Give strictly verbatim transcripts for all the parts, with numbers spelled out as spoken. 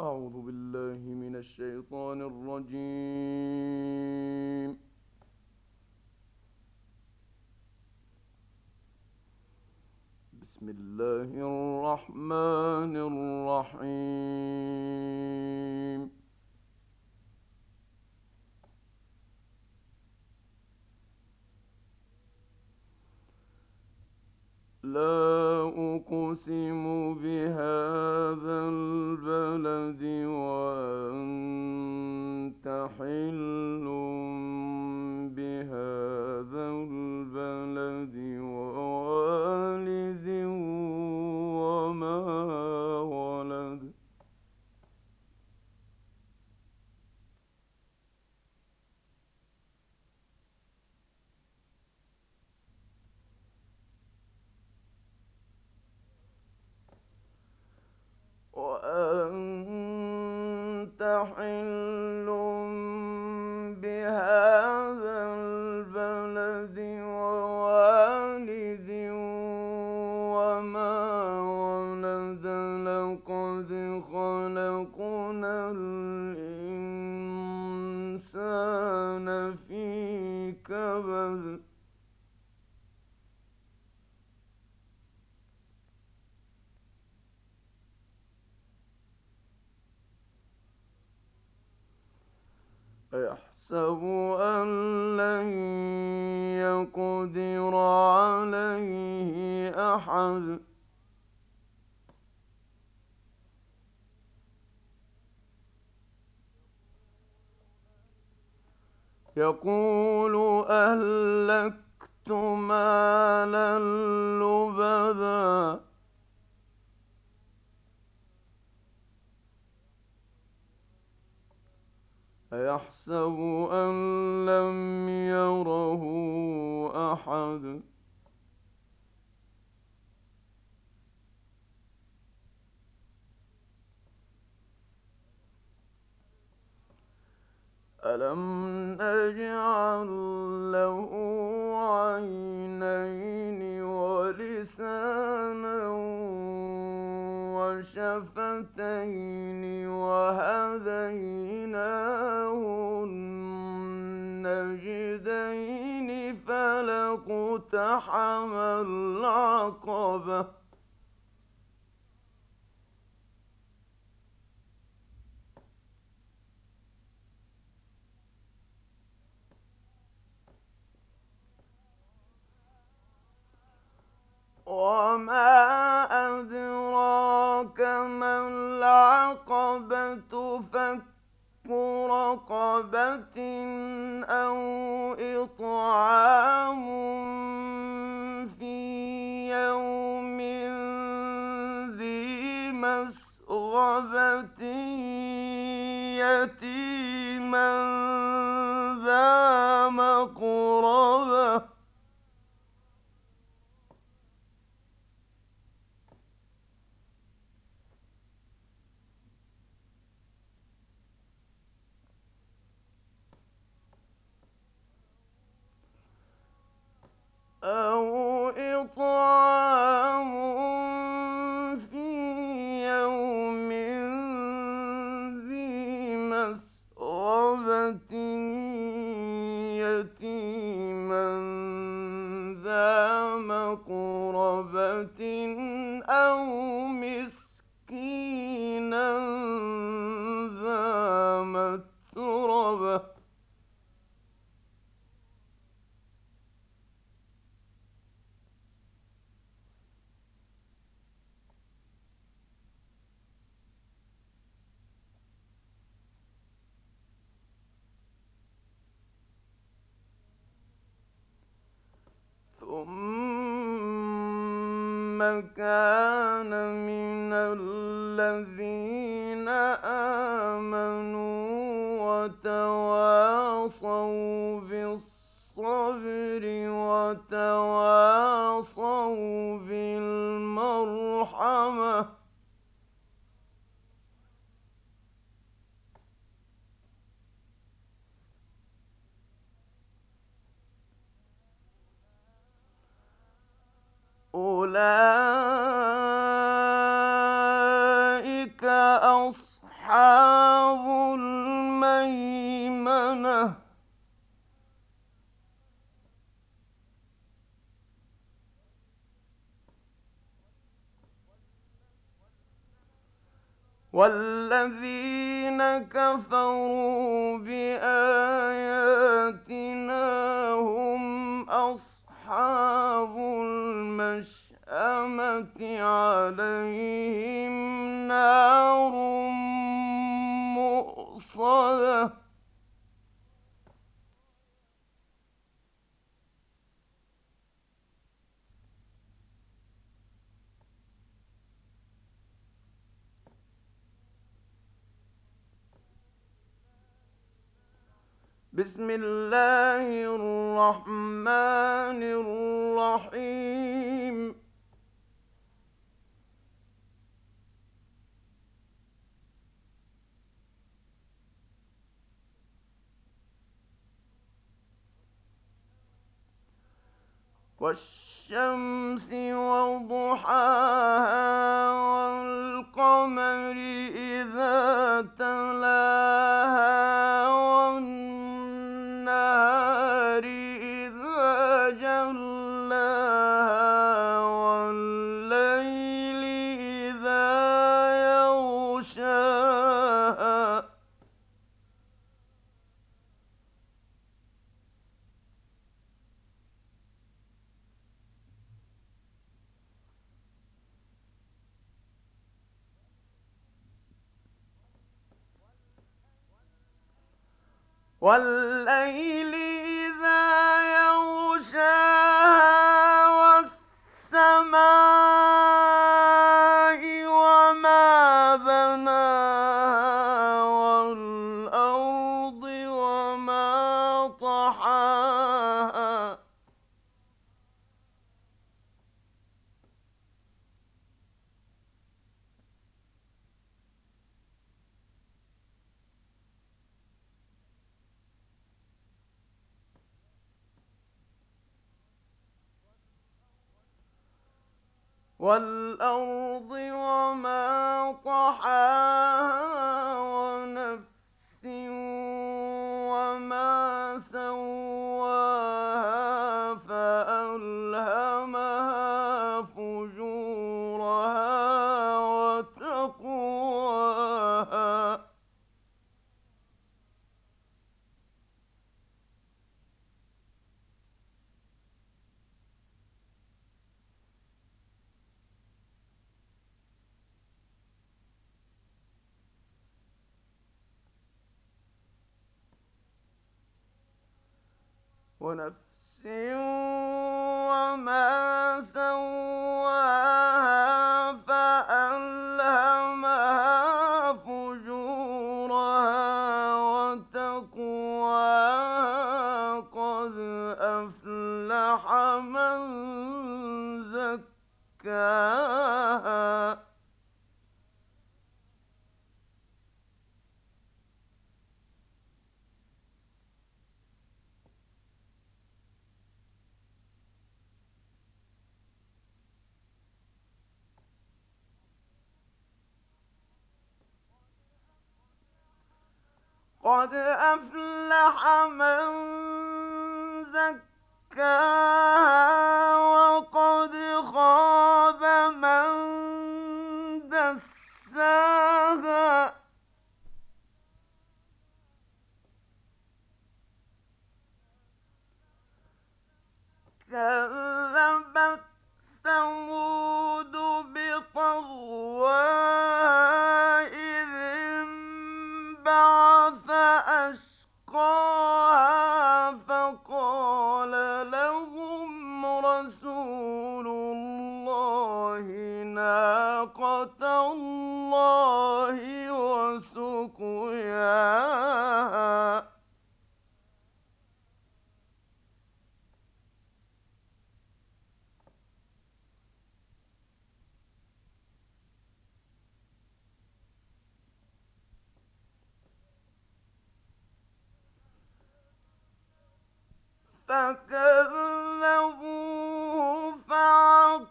أعوذ بالله من الشيطان الرجيم. بسم الله الرحمن الرحيم. لا أقسم بهذا البلد وأنت حل بهذا البلد ووالد وما ولد. وأنت حل بهذا البلد ووالد وما ولد. لقد خلقنا الإنسان في كبد. أيحسب أن لن يقدر عليه أحد. يقول أهلكت مالا لبدا. أيحسب أن لم يره أحد. ألم نجعل له عينين ولسانا وشفتين وهديناه النجدين فلاقتحم العقبة. وما أدراك ما العقبة. فك رقبة أو إطعام في يوم ذي مسغبة يتيما ذا مقربة. أو إطعام في يوم ذي مسغبة يتيما ذا مقربة أو مسكينا ذا متربة. ثم كان من الذين آمنوا وتواصوا بالصبر وتواصوا بالمرحمة. أولئك أصحاب أصحاب الميمنة والذين كفروا بآياتنا هم أصحاب المشأمة عليهم نار مؤصدة بسم الله الرحمن الرحيم والشمس وضحاها والقمر إذا تلاها والنهار إذا جلاها والليل إذا يغشاها والليل إذا يغشاها والسماء وما بناها والأرض وما طحاها والأرض وما طحاها ونفس وما سواها فألهمها فجورها وتقواها ونفس وما سواها فألهمها فجورها وتقواها قد أفلح من زكاها قد أفلح من زكاها وقد خاب من دساها كذبت ثمود بطغواها إذ انبعث أشقاها فقال لهم رسول الله ناقة الله وسقياها فكذبوه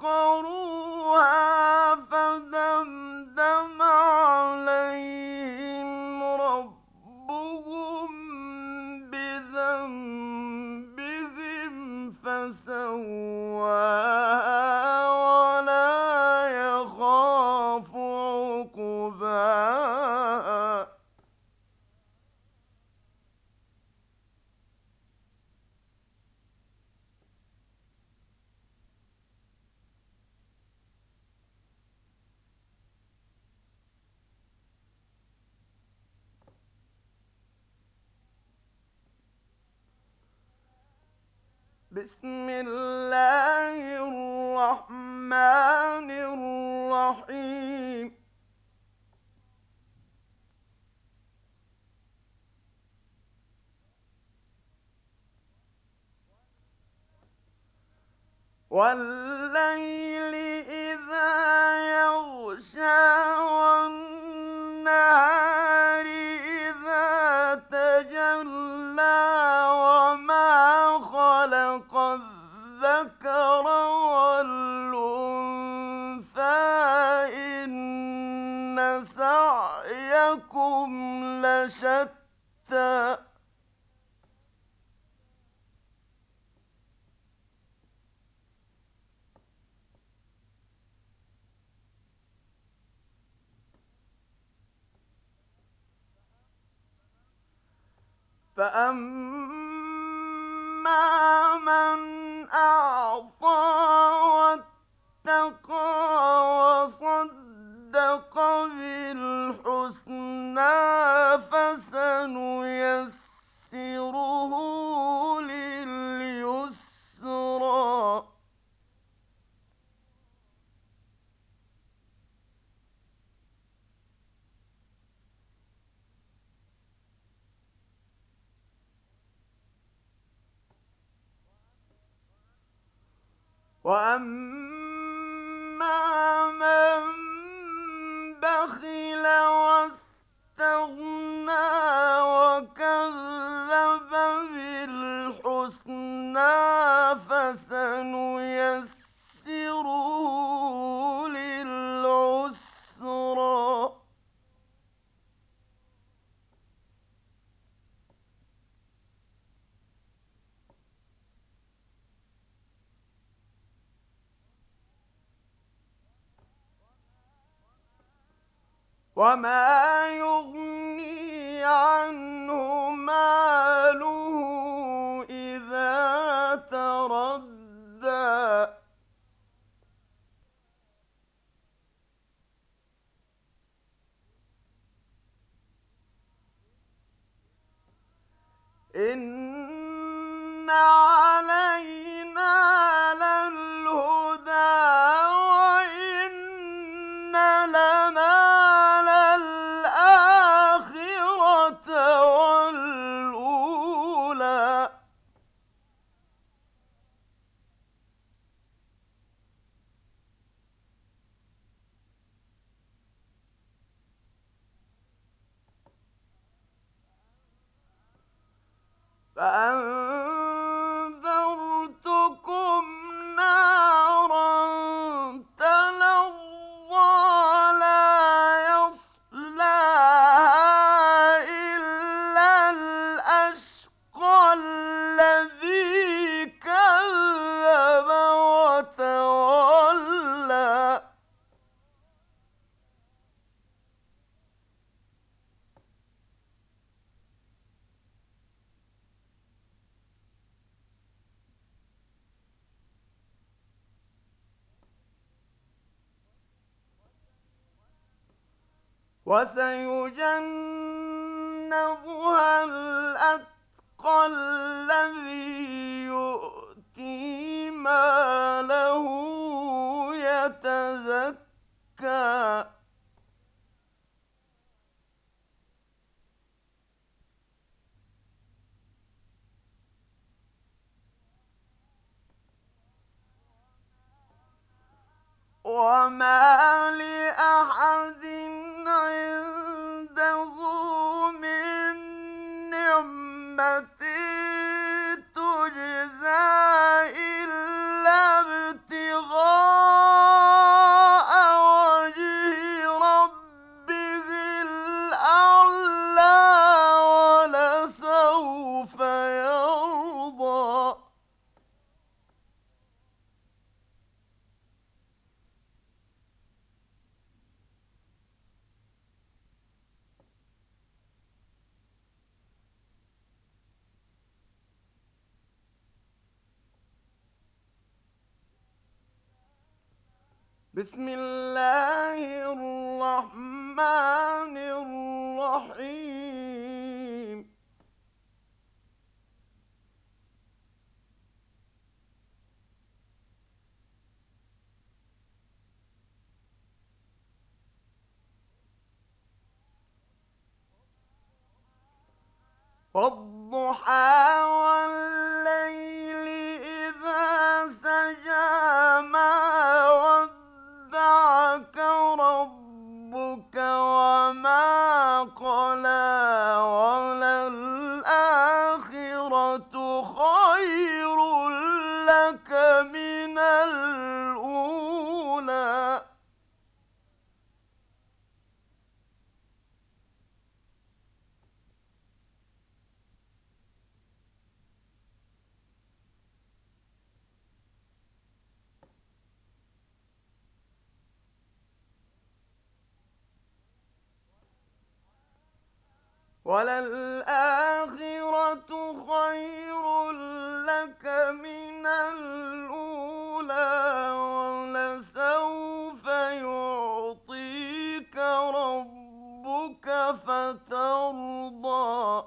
فعقروها فدمدم عليهم بسم الله الرحمن الرحيم. والليل إذا يغشى والنهار إذا تجلى وما خلق الذكر والأنثى إن سعيكم لشتى فأما من أعطى واتقى وصدق بالحسنى فسنيسره لليسرى وأما من بخل واستغنى وكذب بالحسنى فسنيسره للعسرى وما يغني عنه ماله إذا تردى إن علينا للهدى وإن لنا للآخرة والأولى فأنذرتكم نارا تلظى لا يصلاها إلا الأشقى الذي كذب وتولى وسيجنبها الأتقى الذي يؤتي ماله يتزكى وما لأحد عنده من نعمة تجزى إلا ابتغاء وجه ربه الأعلى ولسوف يرضى بسم الله الرحمن الرحيم وَالضُّحَىٰ وَاللَّيْلِ إِذَا سَجَىٰ مَا وَدَّعَكَ رَبُّكَ وَمَا قَلَىٰ وَلَلْآخِرَةُ خَيْرٌ لَّكَ مِنَ الْأُولَىٰ وَلَلْآخِرَةُ خَيْرٌ لَّكَ مِنَ الْأُولَىٰ وَلَسَوْفَ يُعْطِيكَ رَبُّكَ فَتَرْضَىٰ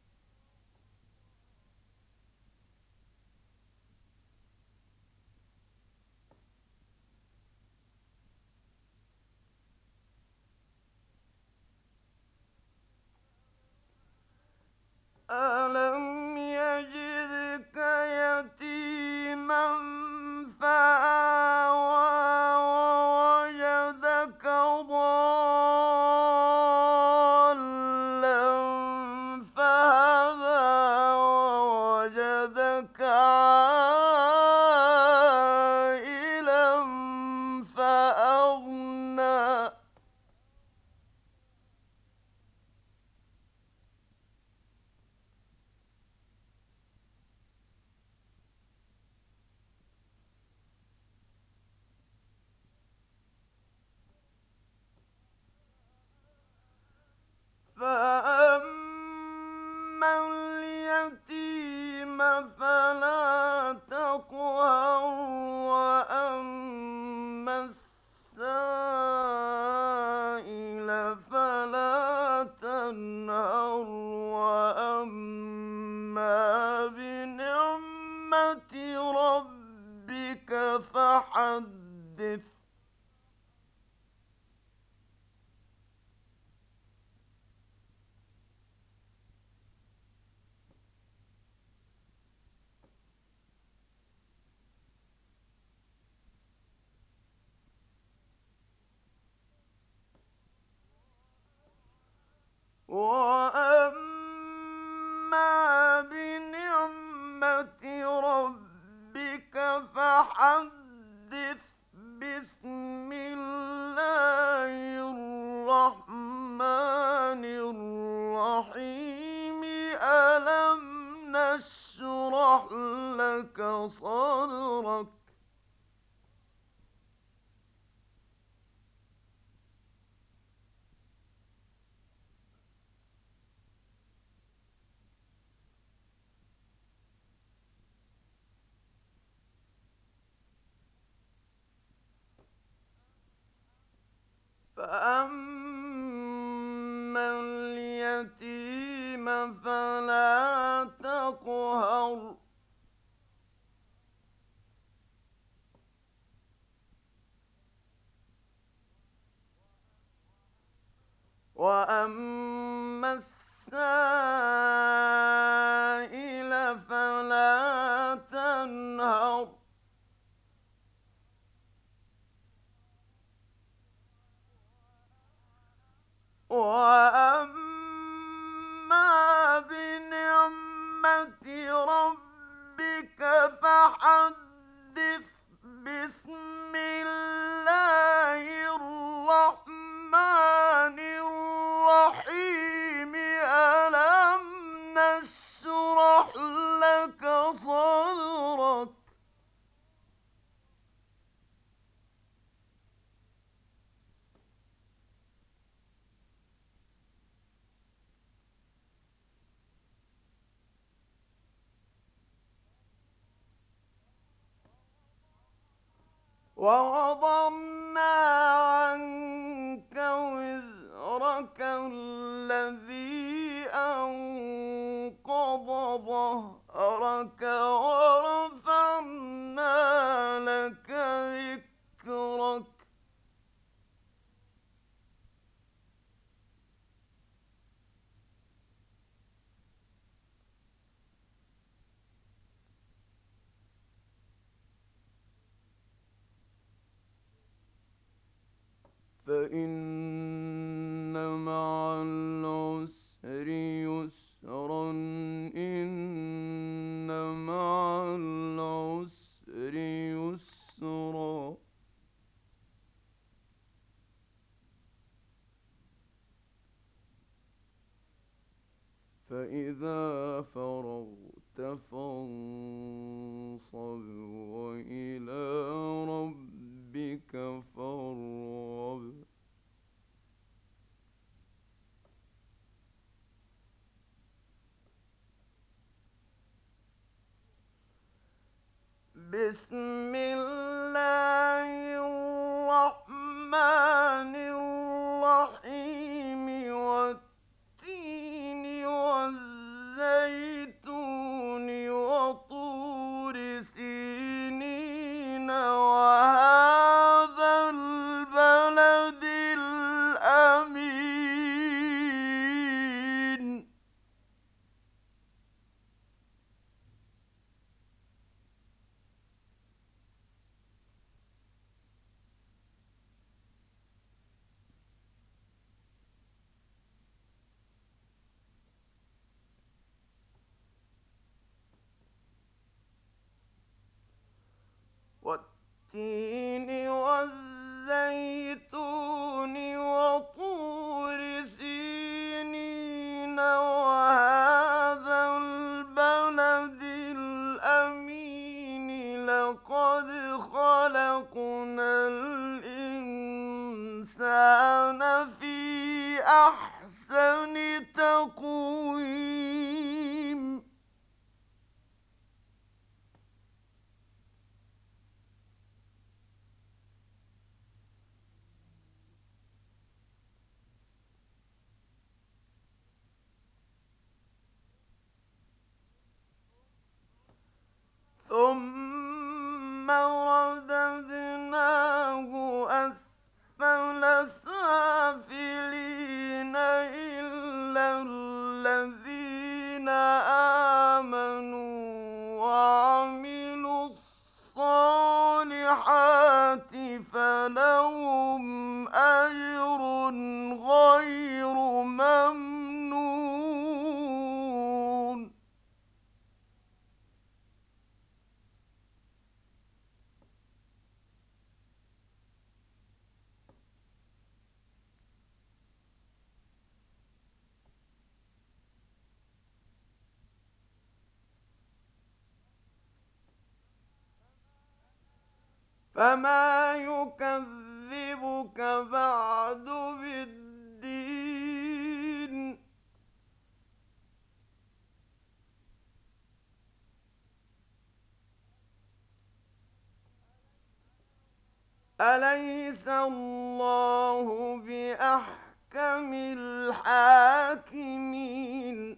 أَلَمْ يَجِدْكَ يَتِيمًا فَآوَىٰ وَوَجَدَكَ ضَالًّا فَهَدَىٰ وَوَجَدَكَ عَائِلًا فَأَغْنَىٰ فَأَمَّا الْيَتِيمَ فَلَا تَقْهَرْ وَأَمَّا السَّائِلَ فَلَا تَنْهَرْ وَأَمَّا بِنِعْمَةِ رَبِّكَ فَحَدِّثْ وَأَمَّا بِنِعْمَةِ رَبِّكَ فَحَدِّثْ بِسْمِ اللَّهِ الرَّحْمَٰنِ الرَّحِيمِ أَلَمْ نَشْرَحْ لَكَ صَدْرَكَ فَأَمَّا الْيَتِيمَ فَلَا تَقْهَرْ وَأَمَّا السَّائِلَ فَلَا تَنْهَرْ وَأَمَّا بِنِعْمَةِ رَبِّكَ فَحَدِّثْ بِسْمِ اللَّهِ الرَّحْمَٰنِ الرَّحِيمِ أَلَمْ نَشْرَحْ لَكَ صَدْرَكَ وَوَضَعْنَا عَنكَ وِزْرَكَ الَّذِي أَنقَضَ ظَهْرَكَ وَرَفَعْنَا لَكَ ذِكْرَكَ فإن مع العسر يسرا إن مع العسر يسرا فإذا فرغت فانصب وإلى ربك فارغب. بسم الله الرحمن الرحيم والتين والزيتون وطور سينين وهذا البلد الأمين. والتين والزيتون وطور سينين وهذا البلد الأمين لقد خلقنا الإنسان في أحسن تقويم. ثم رددناه أسفل سافلين إلا الذين آمنوا وعملوا الصالحات فلهم أجر غير ممنون. فما يكذبك بعد بالدين. أليس الله بأحكم الحاكمين.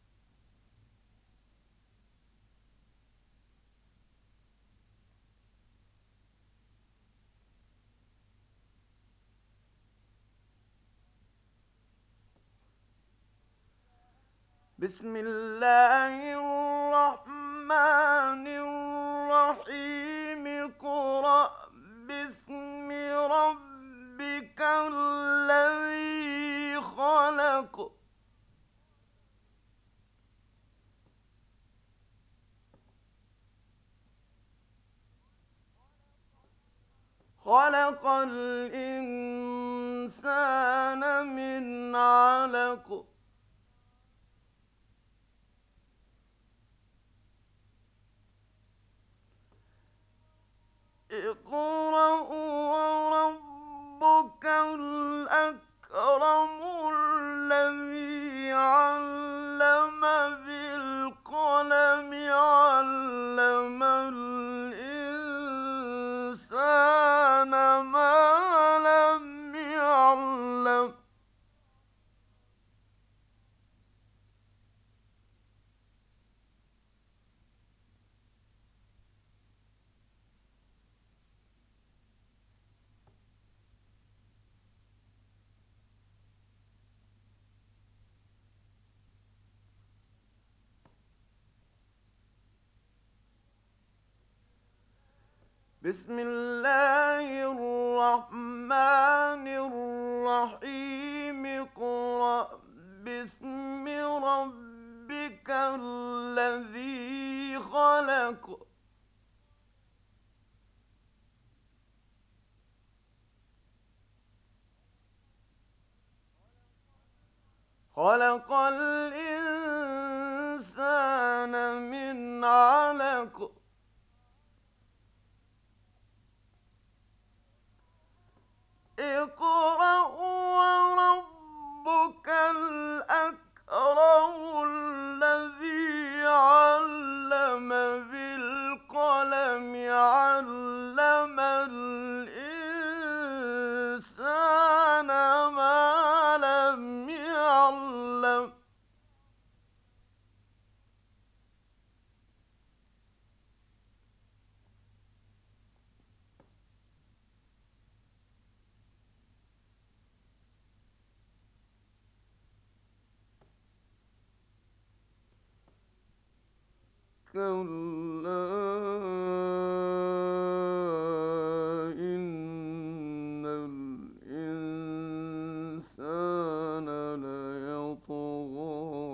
بسم الله الرحمن الرحيم اقرأ باسم ربك الذي خلق. خلق الإنسان من علق. اقرأ وربك الأكرم الذي علم بالقلم علم الإنسان ما لم يعلم. بسم الله الرحمن الرحيم الرحيم اقرأ باسم ربك الذي خلق خلق الإنسان من علق اقرأ وربك الأكرم الذي علم بالقلم علم الإنسان ما لم يعلم كلا إن الإنسان ليطغى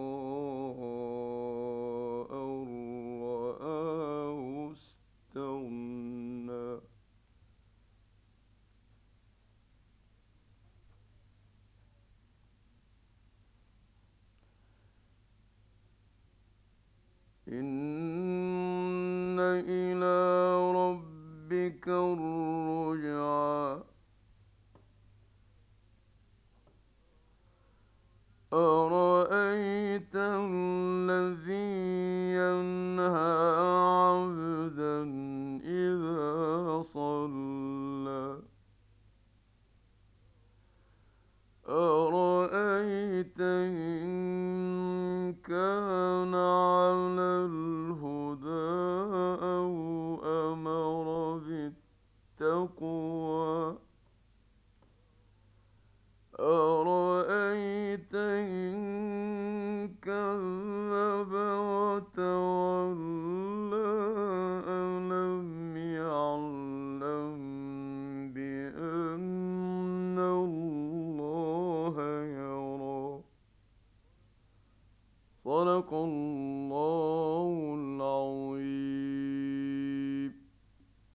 أن رآه استغنى إن إلى ربك الرجعى أرأيت الذي ينهى عبدا إذا صلى أرأيت إن كان على الهدى أو أمر بالتقوى أرأيت إن كان